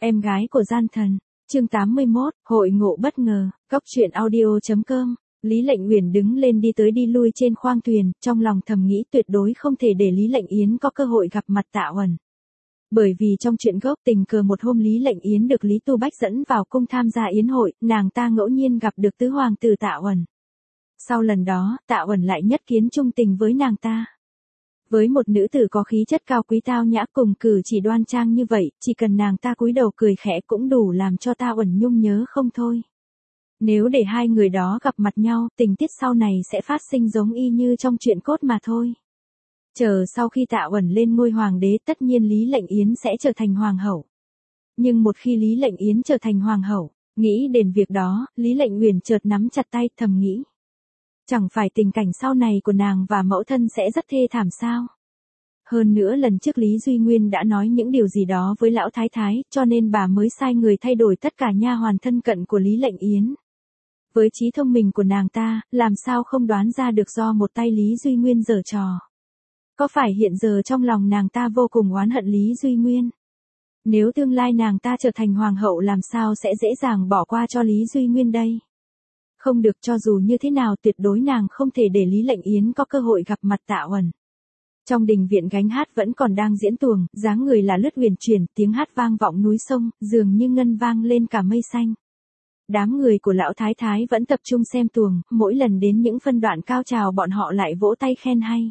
Em gái của gian thần. Chương 81, hội ngộ bất ngờ, Cóc truyện audio.com. Lý Lệnh Uyển đứng lên đi tới đi lui trên khoang thuyền, trong lòng thầm nghĩ tuyệt đối không thể để Lý Lệnh Yến có cơ hội gặp mặt Tạ Uẩn. Bởi vì trong chuyện gốc tình cờ một hôm Lý Lệnh Yến được Lý Tu Bách dẫn vào cung tham gia yến hội, nàng ta ngẫu nhiên gặp được tứ hoàng tử Tạ Uẩn. Sau lần đó, Tạ Uẩn lại nhất kiến trung tình với nàng ta. Với một nữ tử có khí chất cao quý tao nhã cùng cử chỉ đoan trang như vậy, chỉ cần nàng ta cúi đầu cười khẽ cũng đủ làm cho Tạ Uẩn nhung nhớ không thôi. Nếu để hai người đó gặp mặt nhau, tình tiết sau này sẽ phát sinh giống y như trong truyện cốt mà thôi. Chờ sau khi Tạ Uẩn lên ngôi hoàng đế, tất nhiên Lý Lệnh Yến sẽ trở thành hoàng hậu. Nhưng một khi Lý Lệnh Yến trở thành hoàng hậu, nghĩ đến việc đó, Lý Lệnh Uyển chợt nắm chặt tay thầm nghĩ. Chẳng phải tình cảnh sau này của nàng và mẫu thân sẽ rất thê thảm sao? Hơn nữa lần trước Lý Duy Nguyên đã nói những điều gì đó với lão thái thái, cho nên bà mới sai người thay đổi tất cả nha hoàn thân cận của Lý Lệnh Yến. Với trí thông minh của nàng ta, làm sao không đoán ra được do một tay Lý Duy Nguyên giở trò. Có phải hiện giờ trong lòng nàng ta vô cùng oán hận Lý Duy Nguyên? Nếu tương lai nàng ta trở thành hoàng hậu làm sao sẽ dễ dàng bỏ qua cho Lý Duy Nguyên đây? Không được, cho dù như thế nào tuyệt đối nàng không thể để Lý Lệnh Yến có cơ hội gặp mặt Tạ Uẩn. Trong đình viện gánh hát vẫn còn đang diễn tuồng, dáng người là lướt huyền chuyển, tiếng hát vang vọng núi sông, dường như ngân vang lên cả mây xanh. Đám người của lão thái thái vẫn tập trung xem tuồng, mỗi lần đến những phân đoạn cao trào bọn họ lại vỗ tay khen hay.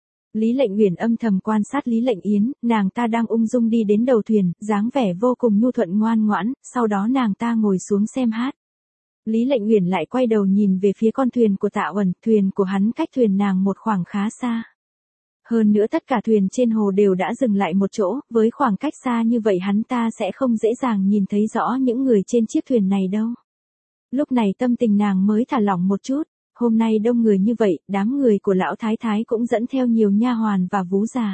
Lý Lệnh Uyển âm thầm quan sát Lý Lệnh Yến, nàng ta đang ung dung đi đến đầu thuyền, dáng vẻ vô cùng nhu thuận ngoan ngoãn, sau đó nàng ta ngồi xuống xem hát. Lý Lệnh Uyển lại quay đầu nhìn về phía con thuyền của Tạ Uẩn, thuyền của hắn cách thuyền nàng một khoảng khá xa. Hơn nữa tất cả thuyền trên hồ đều đã dừng lại một chỗ, với khoảng cách xa như vậy hắn ta sẽ không dễ dàng nhìn thấy rõ những người trên chiếc thuyền này đâu. Lúc này tâm tình nàng mới thả lỏng một chút, hôm nay đông người như vậy, đám người của lão thái thái cũng dẫn theo nhiều nha hoàn và vú già.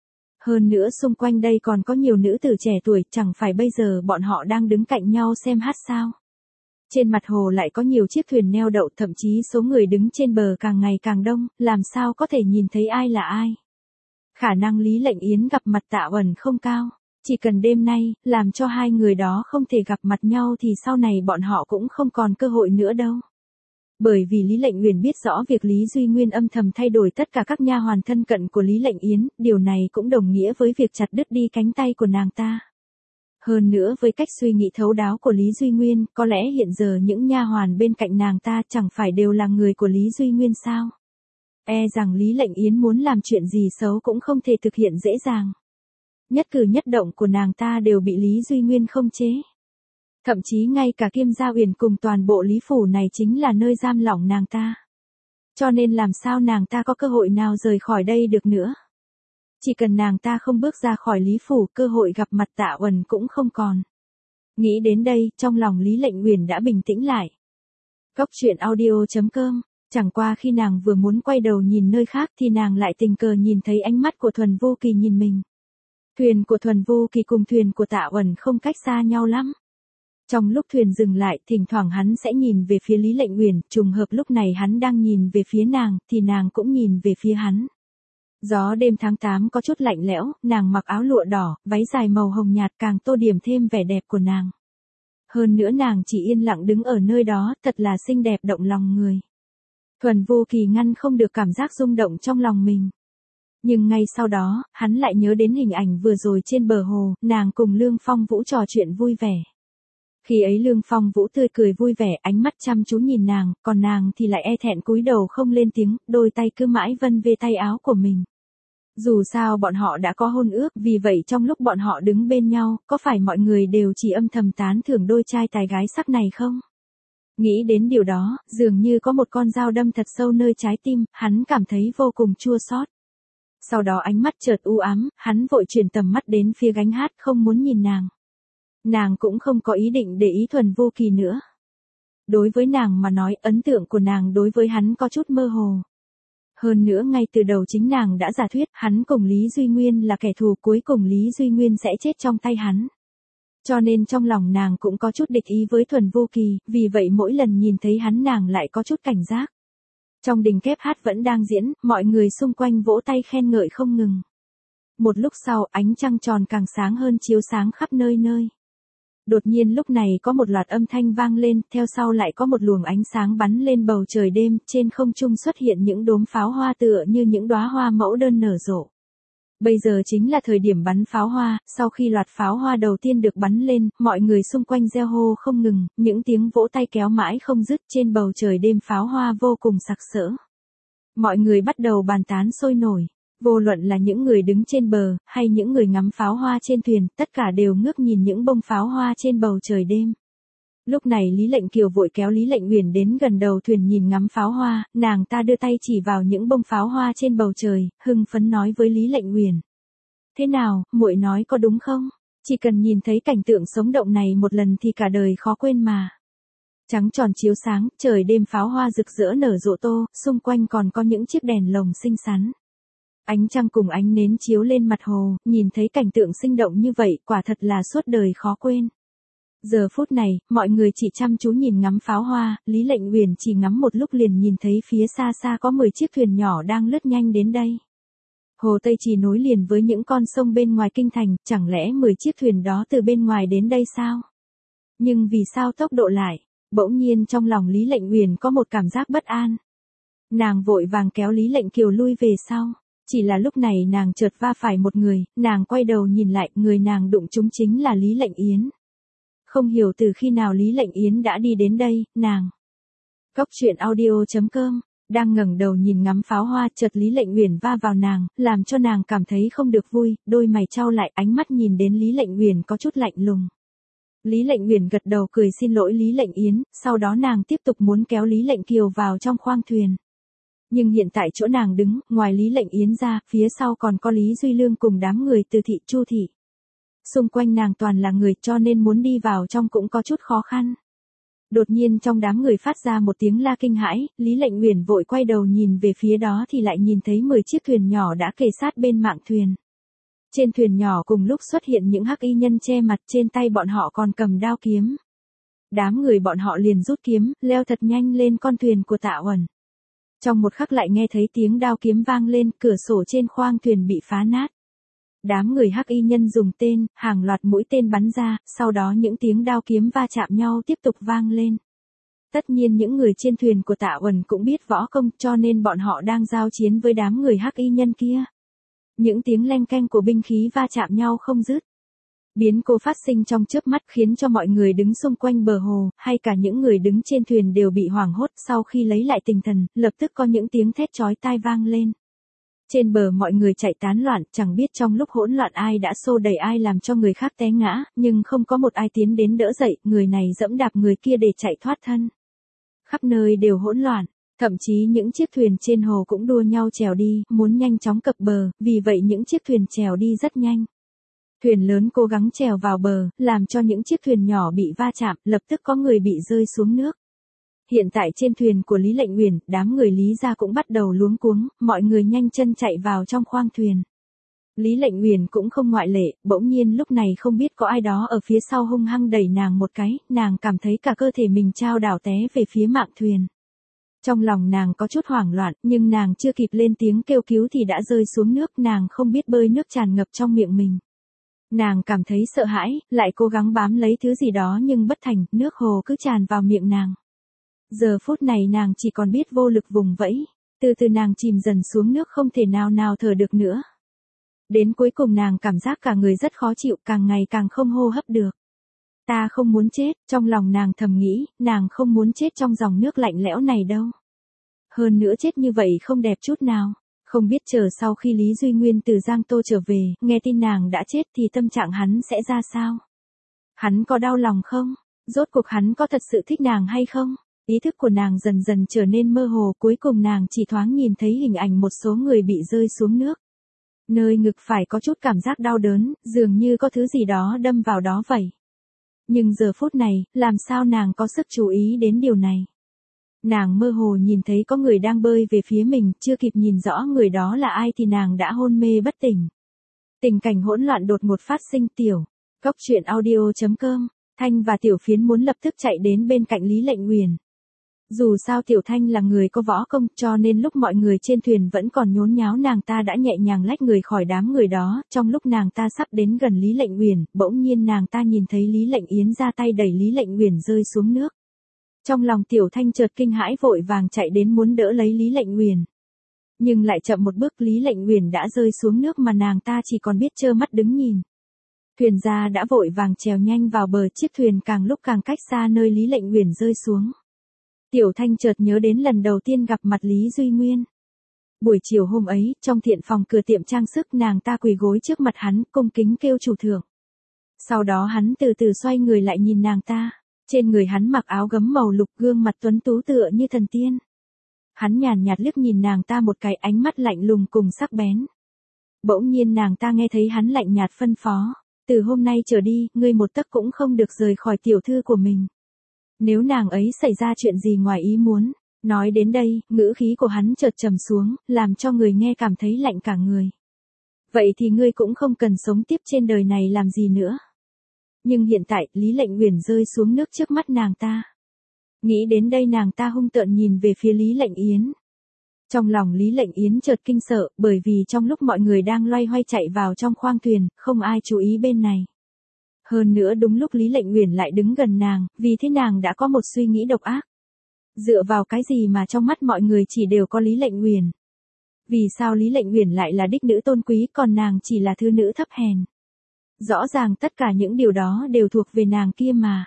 Hơn nữa xung quanh đây còn có nhiều nữ tử trẻ tuổi, chẳng phải bây giờ bọn họ đang đứng cạnh nhau xem hát sao. Trên mặt hồ lại có nhiều chiếc thuyền neo đậu, thậm chí số người đứng trên bờ càng ngày càng đông, làm sao có thể nhìn thấy ai là ai. Khả năng Lý Lệnh Yến gặp mặt Tạ Uẩn không cao, chỉ cần đêm nay, làm cho hai người đó không thể gặp mặt nhau thì sau này bọn họ cũng không còn cơ hội nữa đâu. Bởi vì Lý Lệnh Uyển biết rõ việc Lý Duy Nguyên âm thầm thay đổi tất cả các nha hoàn thân cận của Lý Lệnh Yến, điều này cũng đồng nghĩa với việc chặt đứt đi cánh tay của nàng ta. Hơn nữa với cách suy nghĩ thấu đáo của Lý Duy Nguyên, có lẽ hiện giờ những nha hoàn bên cạnh nàng ta chẳng phải đều là người của Lý Duy Nguyên sao? E rằng Lý Lệnh Yến muốn làm chuyện gì xấu cũng không thể thực hiện dễ dàng. Nhất cử nhất động của nàng ta đều bị Lý Duy Nguyên không chế. Thậm chí ngay cả Kiêm Gia Uyển cùng toàn bộ Lý Phủ này chính là nơi giam lỏng nàng ta. Cho nên làm sao nàng ta có cơ hội nào rời khỏi đây được nữa. Chỉ cần nàng ta không bước ra khỏi Lý Phủ, cơ hội gặp mặt Tạ Uẩn cũng không còn. Nghĩ đến đây, trong lòng Lý Lệnh Uyển đã bình tĩnh lại. Cóc truyện audio.com. Chẳng qua khi nàng vừa muốn quay đầu nhìn nơi khác thì nàng lại tình cờ nhìn thấy ánh mắt của Thuần Vô Kỳ nhìn mình. Thuyền của Thuần Vô Kỳ cùng thuyền của Tạ Uẩn không cách xa nhau lắm. Trong lúc thuyền dừng lại, thỉnh thoảng hắn sẽ nhìn về phía Lý Lệnh Uyển, trùng hợp lúc này hắn đang nhìn về phía nàng, thì nàng cũng nhìn về phía hắn. Gió đêm tháng 8 có chút lạnh lẽo, nàng mặc áo lụa đỏ, váy dài màu hồng nhạt càng tô điểm thêm vẻ đẹp của nàng. Hơn nữa nàng chỉ yên lặng đứng ở nơi đó, thật là xinh đẹp động lòng người. Thuần Vô Kỳ ngăn không được cảm giác rung động trong lòng mình. Nhưng ngay sau đó, hắn lại nhớ đến hình ảnh vừa rồi trên bờ hồ, nàng cùng Lương Phong Vũ trò chuyện vui vẻ. Khi ấy Lương Phong Vũ tươi cười vui vẻ, ánh mắt chăm chú nhìn nàng, còn nàng thì lại e thẹn cúi đầu không lên tiếng, đôi tay cứ mãi vân về tay áo của mình. Dù sao bọn họ đã có hôn ước, vì vậy trong lúc bọn họ đứng bên nhau, có phải mọi người đều chỉ âm thầm tán thưởng đôi trai tài gái sắc này không? Nghĩ đến điều đó, dường như có một con dao đâm thật sâu nơi trái tim, hắn cảm thấy vô cùng chua xót. Sau đó ánh mắt chợt u ám, hắn vội chuyển tầm mắt đến phía gánh hát không muốn nhìn nàng. Nàng cũng không có ý định để ý Thuần Vô Kỳ nữa. Đối với nàng mà nói, ấn tượng của nàng đối với hắn có chút mơ hồ. Hơn nữa ngay từ đầu chính nàng đã giả thuyết hắn cùng Lý Duy Nguyên là kẻ thù, cuối cùng Lý Duy Nguyên sẽ chết trong tay hắn. Cho nên trong lòng nàng cũng có chút địch ý với Thuần Vô Kỳ, vì vậy mỗi lần nhìn thấy hắn nàng lại có chút cảnh giác. Trong đình kép hát vẫn đang diễn, mọi người xung quanh vỗ tay khen ngợi không ngừng. Một lúc sau, ánh trăng tròn càng sáng hơn chiếu sáng khắp nơi nơi. Đột nhiên lúc này có một loạt âm thanh vang lên, theo sau lại có một luồng ánh sáng bắn lên bầu trời đêm, trên không trung xuất hiện những đốm pháo hoa tựa như những đóa hoa mẫu đơn nở rộ. Bây giờ chính là thời điểm bắn pháo hoa, sau khi loạt pháo hoa đầu tiên được bắn lên, mọi người xung quanh reo hô không ngừng, những tiếng vỗ tay kéo mãi không dứt trên bầu trời đêm pháo hoa vô cùng sặc sỡ. Mọi người bắt đầu bàn tán sôi nổi. Vô luận là những người đứng trên bờ, hay những người ngắm pháo hoa trên thuyền, tất cả đều ngước nhìn những bông pháo hoa trên bầu trời đêm. Lúc này Lý Lệnh Kiều vội kéo Lý Lệnh Uyển đến gần đầu thuyền nhìn ngắm pháo hoa, nàng ta đưa tay chỉ vào những bông pháo hoa trên bầu trời, hưng phấn nói với Lý Lệnh Uyển. Thế nào, muội nói có đúng không? Chỉ cần nhìn thấy cảnh tượng sống động này một lần thì cả đời khó quên mà. Trắng tròn chiếu sáng, trời đêm pháo hoa rực rỡ nở rộ tô, xung quanh còn có những chiếc đèn lồng xinh xắn. Ánh trăng cùng ánh nến chiếu lên mặt hồ, nhìn thấy cảnh tượng sinh động như vậy, quả thật là suốt đời khó quên. Giờ phút này, mọi người chỉ chăm chú nhìn ngắm pháo hoa, Lý Lệnh Uyển chỉ ngắm một lúc liền nhìn thấy phía xa xa có 10 chiếc thuyền nhỏ đang lướt nhanh đến đây. Hồ Tây Trì nối liền với những con sông bên ngoài kinh thành, chẳng lẽ 10 chiếc thuyền đó từ bên ngoài đến đây sao? Nhưng vì sao tốc độ lại? Bỗng nhiên trong lòng Lý Lệnh Uyển có một cảm giác bất an. Nàng vội vàng kéo Lý Lệnh Kiều lui về sau. Chỉ là lúc này nàng chợt va phải một người, nàng quay đầu nhìn lại, người nàng đụng trúng chính là Lý Lệnh Yến. Không hiểu từ khi nào Lý Lệnh Yến đã đi đến đây, nàng. Cóc truyện audio.com, đang ngẩng đầu nhìn ngắm pháo hoa, chợt Lý Lệnh Uyển va vào nàng, làm cho nàng cảm thấy không được vui, đôi mày chau lại, ánh mắt nhìn đến Lý Lệnh Uyển có chút lạnh lùng. Lý Lệnh Uyển gật đầu cười xin lỗi Lý Lệnh Yến, sau đó nàng tiếp tục muốn kéo Lý Lệnh Kiều vào trong khoang thuyền. Nhưng hiện tại chỗ nàng đứng, ngoài Lý Lệnh Yến ra, phía sau còn có Lý Duy Lương cùng đám người từ thị Chu thị. Xung quanh nàng toàn là người cho nên muốn đi vào trong cũng có chút khó khăn. Đột nhiên trong đám người phát ra một tiếng la kinh hãi, Lý Lệnh Uyển vội quay đầu nhìn về phía đó thì lại nhìn thấy 10 chiếc thuyền nhỏ đã kề sát bên mạn thuyền. Trên thuyền nhỏ cùng lúc xuất hiện những hắc y nhân che mặt, trên tay bọn họ còn cầm đao kiếm. Đám người bọn họ liền rút kiếm, leo thật nhanh lên con thuyền của Tạ Uẩn. Trong một khắc lại nghe thấy tiếng đao kiếm vang lên, cửa sổ trên khoang thuyền bị phá nát. Đám người hắc y nhân dùng tên, hàng loạt mũi tên bắn ra, sau đó những tiếng đao kiếm va chạm nhau tiếp tục vang lên. Tất nhiên những người trên thuyền của Tạ Uẩn cũng biết võ công cho nên bọn họ đang giao chiến với đám người hắc y nhân kia. Những tiếng leng keng của binh khí va chạm nhau không dứt. Biến cố phát sinh trong chớp mắt khiến cho mọi người đứng xung quanh bờ hồ, hay cả những người đứng trên thuyền đều bị hoảng hốt, sau khi lấy lại tinh thần, lập tức có những tiếng thét chói tai vang lên. Trên bờ mọi người chạy tán loạn, chẳng biết trong lúc hỗn loạn ai đã xô đẩy ai làm cho người khác té ngã, nhưng không có một ai tiến đến đỡ dậy, người này giẫm đạp người kia để chạy thoát thân. Khắp nơi đều hỗn loạn, thậm chí những chiếc thuyền trên hồ cũng đua nhau trèo đi, muốn nhanh chóng cập bờ, vì vậy những chiếc thuyền trèo đi rất nhanh. Thuyền lớn cố gắng trèo vào bờ, làm cho những chiếc thuyền nhỏ bị va chạm, lập tức có người bị rơi xuống nước. Hiện tại trên thuyền của Lý Lệnh Uyển, đám người Lý gia cũng bắt đầu luống cuống, mọi người nhanh chân chạy vào trong khoang thuyền. Lý Lệnh Uyển cũng không ngoại lệ, bỗng nhiên lúc này không biết có ai đó ở phía sau hung hăng đẩy nàng một cái, nàng cảm thấy cả cơ thể mình chao đảo té về phía mạn thuyền. Trong lòng nàng có chút hoảng loạn, nhưng nàng chưa kịp lên tiếng kêu cứu thì đã rơi xuống nước, nàng không biết bơi, nước tràn ngập trong miệng mình. Nàng cảm thấy sợ hãi, lại cố gắng bám lấy thứ gì đó nhưng bất thành, nước hồ cứ tràn vào miệng nàng. Giờ phút này nàng chỉ còn biết vô lực vùng vẫy, từ từ nàng chìm dần xuống nước không thể nào thở được nữa. Đến cuối cùng nàng cảm giác cả người rất khó chịu, càng ngày càng không hô hấp được. Ta không muốn chết, trong lòng nàng thầm nghĩ, nàng không muốn chết trong dòng nước lạnh lẽo này đâu. Hơn nữa chết như vậy không đẹp chút nào. Không biết chờ sau khi Lý Duy Nguyên từ Giang Tô trở về, nghe tin nàng đã chết thì tâm trạng hắn sẽ ra sao? Hắn có đau lòng không? Rốt cuộc hắn có thật sự thích nàng hay không? Ý thức của nàng dần dần trở nên mơ hồ, cuối cùng nàng chỉ thoáng nhìn thấy hình ảnh một số người bị rơi xuống nước. Nơi ngực phải có chút cảm giác đau đớn, dường như có thứ gì đó đâm vào đó vậy. Nhưng giờ phút này, làm sao nàng có sức chú ý đến điều này? Nàng mơ hồ nhìn thấy có người đang bơi về phía mình, chưa kịp nhìn rõ người đó là ai thì nàng đã hôn mê bất tỉnh. Tình cảnh hỗn loạn đột ngột phát sinh. Cóc truyện audio.com, Thanh và Tiểu Phiến muốn lập tức chạy đến bên cạnh Lý Lệnh Uyển. Dù sao Tiểu Thanh là người có võ công, cho nên lúc mọi người trên thuyền vẫn còn nhốn nháo nàng ta đã nhẹ nhàng lách người khỏi đám người đó, trong lúc nàng ta sắp đến gần Lý Lệnh Uyển, bỗng nhiên nàng ta nhìn thấy Lý Lệnh Yến ra tay đẩy Lý Lệnh Uyển rơi xuống nước. Trong lòng Tiểu Thanh chợt kinh hãi vội vàng chạy đến muốn đỡ lấy Lý Lệnh Uyển. Nhưng lại chậm một bước, Lý Lệnh Uyển đã rơi xuống nước mà nàng ta chỉ còn biết trơ mắt đứng nhìn. Thuyền gia đã vội vàng trèo nhanh vào bờ, chiếc thuyền càng lúc càng cách xa nơi Lý Lệnh Uyển rơi xuống. Tiểu Thanh chợt nhớ đến lần đầu tiên gặp mặt Lý Duy Nguyên. Buổi chiều hôm ấy, trong thiện phòng cửa tiệm trang sức, nàng ta quỳ gối trước mặt hắn, cung kính kêu chủ thượng. Sau đó hắn từ từ xoay người lại nhìn nàng ta. Trên người hắn mặc áo gấm màu lục, gương mặt tuấn tú tựa như thần tiên. Hắn nhàn nhạt liếc nhìn nàng ta một cái, ánh mắt lạnh lùng cùng sắc bén. Bỗng nhiên nàng ta nghe thấy hắn lạnh nhạt phân phó. Từ hôm nay trở đi, ngươi một tấc cũng không được rời khỏi tiểu thư của mình. Nếu nàng ấy xảy ra chuyện gì ngoài ý muốn. Nói đến đây, ngữ khí của hắn chợt trầm xuống, làm cho người nghe cảm thấy lạnh cả người. Vậy thì ngươi cũng không cần sống tiếp trên đời này làm gì nữa. Nhưng hiện tại, Lý Lệnh Uyển rơi xuống nước trước mắt nàng ta. Nghĩ đến đây nàng ta hung tợn nhìn về phía Lý Lệnh Yến. Trong lòng Lý Lệnh Yến chợt kinh sợ, bởi vì trong lúc mọi người đang loay hoay chạy vào trong khoang thuyền, không ai chú ý bên này. Hơn nữa đúng lúc Lý Lệnh Uyển lại đứng gần nàng, vì thế nàng đã có một suy nghĩ độc ác. Dựa vào cái gì mà trong mắt mọi người chỉ đều có Lý Lệnh Uyển? Vì sao Lý Lệnh Uyển lại là đích nữ tôn quý, còn nàng chỉ là thứ nữ thấp hèn? Rõ ràng tất cả những điều đó đều thuộc về nàng kia mà.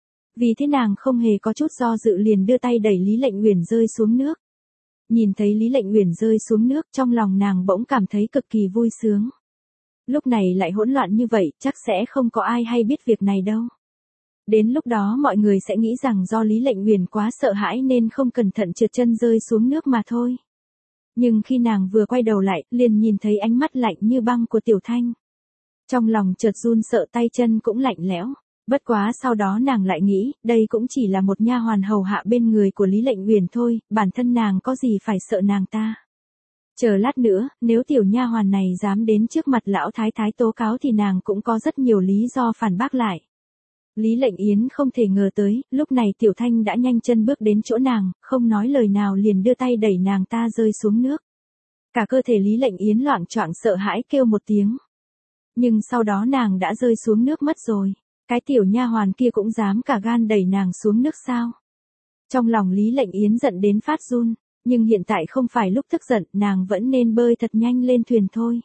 Vì thế nàng không hề có chút do dự liền đưa tay đẩy Lý Lệnh Uyển rơi xuống nước. Nhìn thấy Lý Lệnh Uyển rơi xuống nước, trong lòng nàng bỗng cảm thấy cực kỳ vui sướng. Lúc này lại hỗn loạn như vậy, chắc sẽ không có ai hay biết việc này đâu. Đến lúc đó mọi người sẽ nghĩ rằng do Lý Lệnh Uyển quá sợ hãi nên không cẩn thận trượt chân rơi xuống nước mà thôi. Nhưng khi nàng vừa quay đầu lại, liền nhìn thấy ánh mắt lạnh như băng của Tiểu Thanh. Trong lòng chợt run sợ, tay chân cũng lạnh lẽo. Bất quá sau đó nàng lại nghĩ, đây cũng chỉ là một nha hoàn hầu hạ bên người của Lý Lệnh Uyển thôi, bản thân nàng có gì phải sợ nàng ta. Chờ lát nữa, nếu tiểu nha hoàn này dám đến trước mặt lão thái thái tố cáo thì nàng cũng có rất nhiều lý do phản bác lại. Lý Lệnh Yến không thể ngờ tới, lúc này Tiểu Thanh đã nhanh chân bước đến chỗ nàng, không nói lời nào liền đưa tay đẩy nàng ta rơi xuống nước. Cả cơ thể Lý Lệnh Yến loạng choạng sợ hãi kêu một tiếng. Nhưng sau đó nàng đã rơi xuống nước mất rồi. Cái tiểu nha hoàn kia cũng dám cả gan đẩy nàng xuống nước sao? Trong lòng Lý Lệnh Yến giận đến phát run, nhưng hiện tại không phải lúc tức giận, nàng vẫn nên bơi thật nhanh lên thuyền thôi.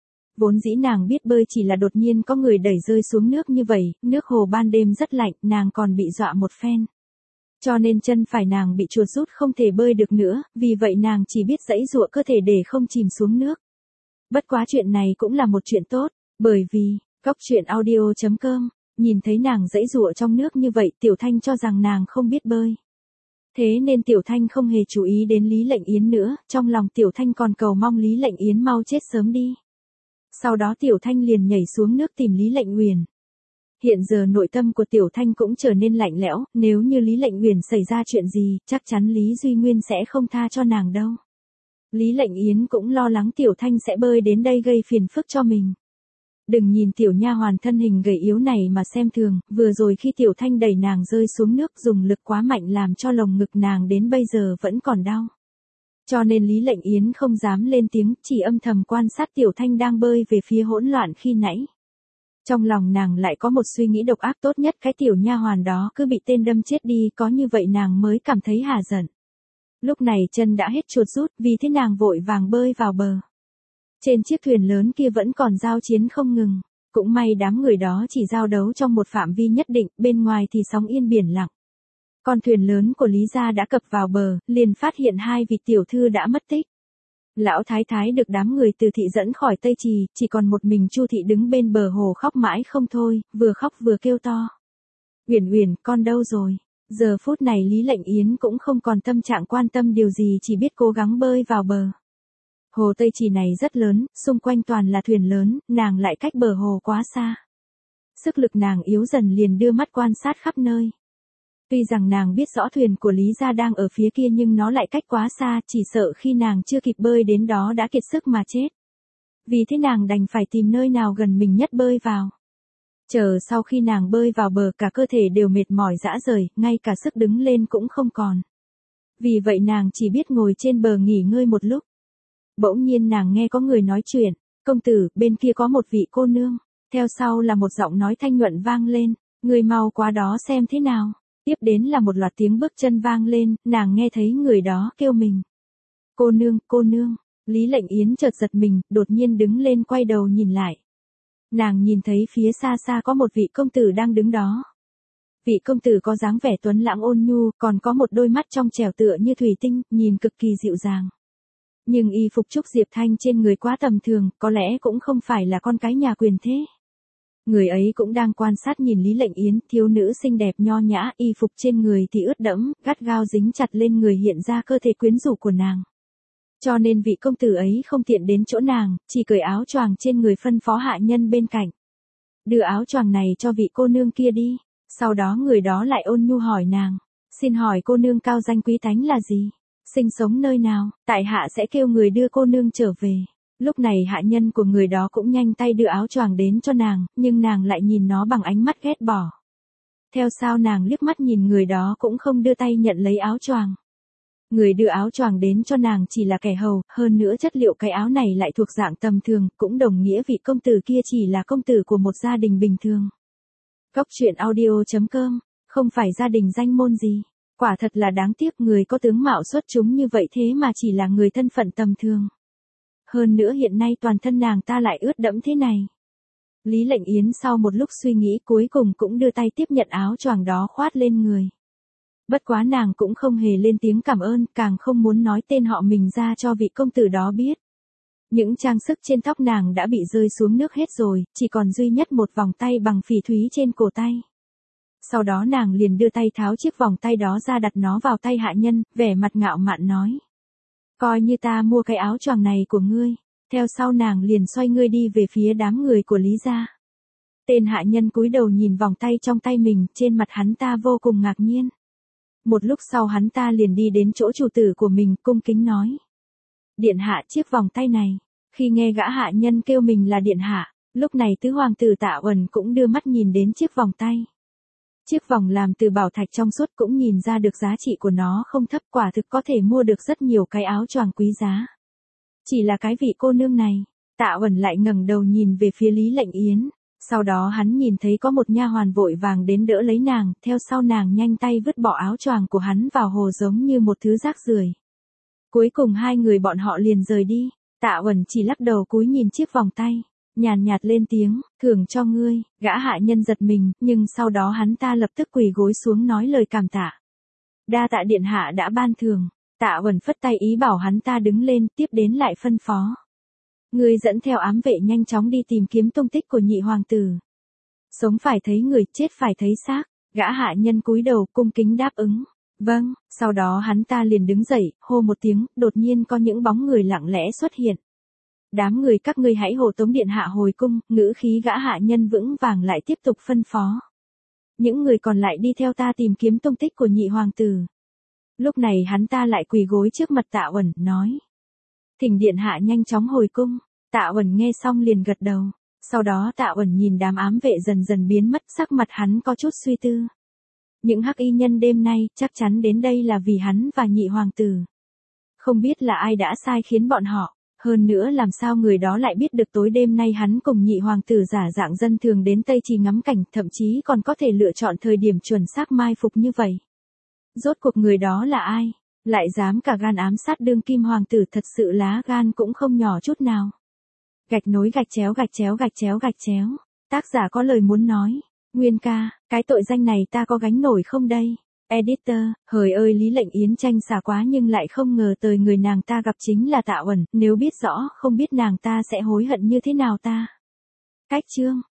Vốn dĩ nàng biết bơi, chỉ là đột nhiên có người đẩy rơi xuống nước như vậy, nước hồ ban đêm rất lạnh, nàng còn bị dọa một phen. Cho nên chân phải nàng bị chuột rút không thể bơi được nữa, vì vậy nàng chỉ biết giãy giụa cơ thể để không chìm xuống nước. Bất quá chuyện này cũng là một chuyện tốt, bởi vì, coctruyện.audio.com, nhìn thấy nàng giãy giụa trong nước như vậy, Tiểu Thanh cho rằng nàng không biết bơi. Thế nên Tiểu Thanh không hề chú ý đến Lý Lệnh Yến nữa, trong lòng Tiểu Thanh còn cầu mong Lý Lệnh Yến mau chết sớm đi. Sau đó Tiểu Thanh liền nhảy xuống nước tìm Lý Lệnh Uyển. Hiện giờ nội tâm của Tiểu Thanh cũng trở nên lạnh lẽo, nếu như Lý Lệnh Uyển xảy ra chuyện gì, chắc chắn Lý Duy Nguyên sẽ không tha cho nàng đâu. Lý Lệnh Yến cũng lo lắng Tiểu Thanh sẽ bơi đến đây gây phiền phức cho mình. Đừng nhìn tiểu nha hoàn thân hình gầy yếu này mà xem thường, vừa rồi khi Tiểu Thanh đẩy nàng rơi xuống nước dùng lực quá mạnh làm cho lồng ngực nàng đến bây giờ vẫn còn đau. Cho nên Lý Lệnh Yến không dám lên tiếng, chỉ âm thầm quan sát Tiểu Thanh đang bơi về phía hỗn loạn khi nãy. Trong lòng nàng lại có một suy nghĩ độc ác, tốt nhất cái tiểu nha hoàn đó cứ bị tên đâm chết đi, có như vậy nàng mới cảm thấy hả giận. Lúc này chân đã hết chuột rút, vì thế nàng vội vàng bơi vào bờ. Trên chiếc thuyền lớn kia vẫn còn giao chiến không ngừng, cũng may đám người đó chỉ giao đấu trong một phạm vi nhất định, bên ngoài thì sóng yên biển lặng. Con thuyền lớn của Lý gia đã cập vào bờ, liền phát hiện hai vị tiểu thư đã mất tích. Lão thái thái được đám người từ thị dẫn khỏi Tây Trì, chỉ còn một mình Chu thị đứng bên bờ hồ khóc mãi không thôi, vừa khóc vừa kêu to. Uyển Uyển, con đâu rồi? Giờ phút này Lý Lệnh Yến cũng không còn tâm trạng quan tâm điều gì, chỉ biết cố gắng bơi vào bờ. Hồ Tây Trì này rất lớn, xung quanh toàn là thuyền lớn, nàng lại cách bờ hồ quá xa. Sức lực nàng yếu dần liền đưa mắt quan sát khắp nơi. Tuy rằng nàng biết rõ thuyền của Lý gia đang ở phía kia nhưng nó lại cách quá xa, chỉ sợ khi nàng chưa kịp bơi đến đó đã kiệt sức mà chết. Vì thế nàng đành phải tìm nơi nào gần mình nhất bơi vào. Chờ sau khi nàng bơi vào bờ cả cơ thể đều mệt mỏi rã rời, ngay cả sức đứng lên cũng không còn. Vì vậy nàng chỉ biết ngồi trên bờ nghỉ ngơi một lúc. Bỗng nhiên nàng nghe có người nói chuyện, công tử, bên kia có một vị cô nương. Theo sau là một giọng nói thanh nhuận vang lên, người mau qua đó xem thế nào. Tiếp đến là một loạt tiếng bước chân vang lên, nàng nghe thấy người đó kêu mình. Cô nương, Lý Lệnh Yến chợt giật mình, đột nhiên đứng lên quay đầu nhìn lại. Nàng nhìn thấy phía xa xa có một vị công tử đang đứng đó. Vị công tử có dáng vẻ tuấn lãng ôn nhu, còn có một đôi mắt trong trẻo tựa như thủy tinh, nhìn cực kỳ dịu dàng. Nhưng y phục Trúc Diệp Thanh trên người quá tầm thường, có lẽ cũng không phải là con cái nhà quyền thế. Người ấy cũng đang quan sát nhìn Lý Lệnh Yến, thiếu nữ xinh đẹp nho nhã, y phục trên người thì ướt đẫm, gắt gao dính chặt lên người hiện ra cơ thể quyến rũ của nàng. Cho nên vị công tử ấy không tiện đến chỗ nàng, chỉ cởi áo choàng trên người phân phó hạ nhân bên cạnh. Đưa áo choàng này cho vị cô nương kia đi. Sau đó người đó lại ôn nhu hỏi nàng. Xin hỏi cô nương cao danh quý tánh là gì? Sinh sống nơi nào? Tại hạ sẽ kêu người đưa cô nương trở về. Lúc này hạ nhân của người đó cũng nhanh tay đưa áo choàng đến cho nàng, nhưng nàng lại nhìn nó bằng ánh mắt ghét bỏ. Theo sau nàng liếc mắt nhìn người đó cũng không đưa tay nhận lấy áo choàng. Người đưa áo choàng đến cho nàng chỉ là kẻ hầu, hơn nữa chất liệu cái áo này lại thuộc dạng tầm thường, cũng đồng nghĩa vị công tử kia chỉ là công tử của một gia đình bình thường. Cốc truyện audio.com, không phải gia đình danh môn gì. Quả thật là đáng tiếc người có tướng mạo xuất chúng như vậy thế mà chỉ là người thân phận tầm thường. Hơn nữa hiện nay toàn thân nàng ta lại ướt đẫm thế này. Lý Lệnh Yến sau một lúc suy nghĩ cuối cùng cũng đưa tay tiếp nhận áo choàng đó khoát lên người. Bất quá nàng cũng không hề lên tiếng cảm ơn, càng không muốn nói tên họ mình ra cho vị công tử đó biết. Những trang sức trên tóc nàng đã bị rơi xuống nước hết rồi, chỉ còn duy nhất một vòng tay bằng phỉ thúy trên cổ tay. Sau đó nàng liền đưa tay tháo chiếc vòng tay đó ra đặt nó vào tay hạ nhân, vẻ mặt ngạo mạn nói. Coi như ta mua cái áo choàng này của ngươi. Theo sau nàng liền xoay người đi về phía đám người của Lý gia. Tên hạ nhân cúi đầu nhìn vòng tay trong tay mình, trên mặt hắn ta vô cùng ngạc nhiên. Một lúc sau hắn ta liền đi đến chỗ chủ tử của mình, cung kính nói. Điện hạ, chiếc vòng tay này. Khi nghe gã hạ nhân kêu mình là điện hạ, lúc này tứ hoàng tử Tạ Uẩn cũng đưa mắt nhìn đến chiếc vòng tay. Chiếc vòng làm từ bảo thạch trong suốt cũng nhìn ra được giá trị của nó không thấp, quả thực có thể mua được rất nhiều cái áo choàng quý giá. Chỉ là cái vị cô nương này, Tạ Uẩn lại ngẩng đầu nhìn về phía Lý Lệnh Yến. Sau đó hắn nhìn thấy có một nha hoàn vội vàng đến đỡ lấy nàng, theo sau nàng nhanh tay vứt bỏ áo choàng của hắn vào hồ giống như một thứ rác rưởi. Cuối cùng hai người bọn họ liền rời đi. Tạ Uẩn chỉ lắc đầu cúi nhìn chiếc vòng tay, nhàn nhạt lên tiếng, thưởng cho ngươi. Gã hạ nhân giật mình, nhưng sau đó hắn ta lập tức quỳ gối xuống nói lời cảm tạ. Đa tạ điện hạ đã ban thưởng. Tạ Uẩn phất tay ý bảo hắn ta đứng lên, tiếp đến lại phân phó. Ngươi dẫn theo ám vệ nhanh chóng đi tìm kiếm tung tích của nhị hoàng tử. Sống phải thấy người, chết phải thấy xác. Gã hạ nhân cúi đầu cung kính đáp ứng. Vâng, sau đó hắn ta liền đứng dậy, hô một tiếng, đột nhiên có những bóng người lặng lẽ xuất hiện. Đám người các ngươi hãy hộ tống điện hạ hồi cung, ngữ khí gã hạ nhân vững vàng lại tiếp tục phân phó. Những người còn lại đi theo ta tìm kiếm tung tích của nhị hoàng tử. Lúc này hắn ta lại quỳ gối trước mặt Tạ Uẩn, nói. Thỉnh điện hạ nhanh chóng hồi cung. Tạ Uẩn nghe xong liền gật đầu. Sau đó Tạ Uẩn nhìn đám ám vệ dần dần biến mất, sắc mặt hắn có chút suy tư. Những hắc y nhân đêm nay chắc chắn đến đây là vì hắn và nhị hoàng tử. Không biết là ai đã sai khiến bọn họ. Hơn nữa làm sao người đó lại biết được tối đêm nay hắn cùng nhị hoàng tử giả dạng dân thường đến Tây Trì ngắm cảnh, thậm chí còn có thể lựa chọn thời điểm chuẩn xác mai phục như vậy. Rốt cuộc người đó là ai? Lại dám cả gan ám sát đương kim hoàng tử, thật sự lá gan cũng không nhỏ chút nào. Gạch nối gạch chéo gạch chéo gạch chéo gạch chéo. Tác giả có lời muốn nói. Nguyên ca, cái tội danh này ta có gánh nổi không đây? Editor, hời ơi Lý Lệnh Yến tranh xả quá nhưng lại không ngờ tới người nàng ta gặp chính là Tạ Uẩn, nếu biết rõ không biết nàng ta sẽ hối hận như thế nào ta. Cách chương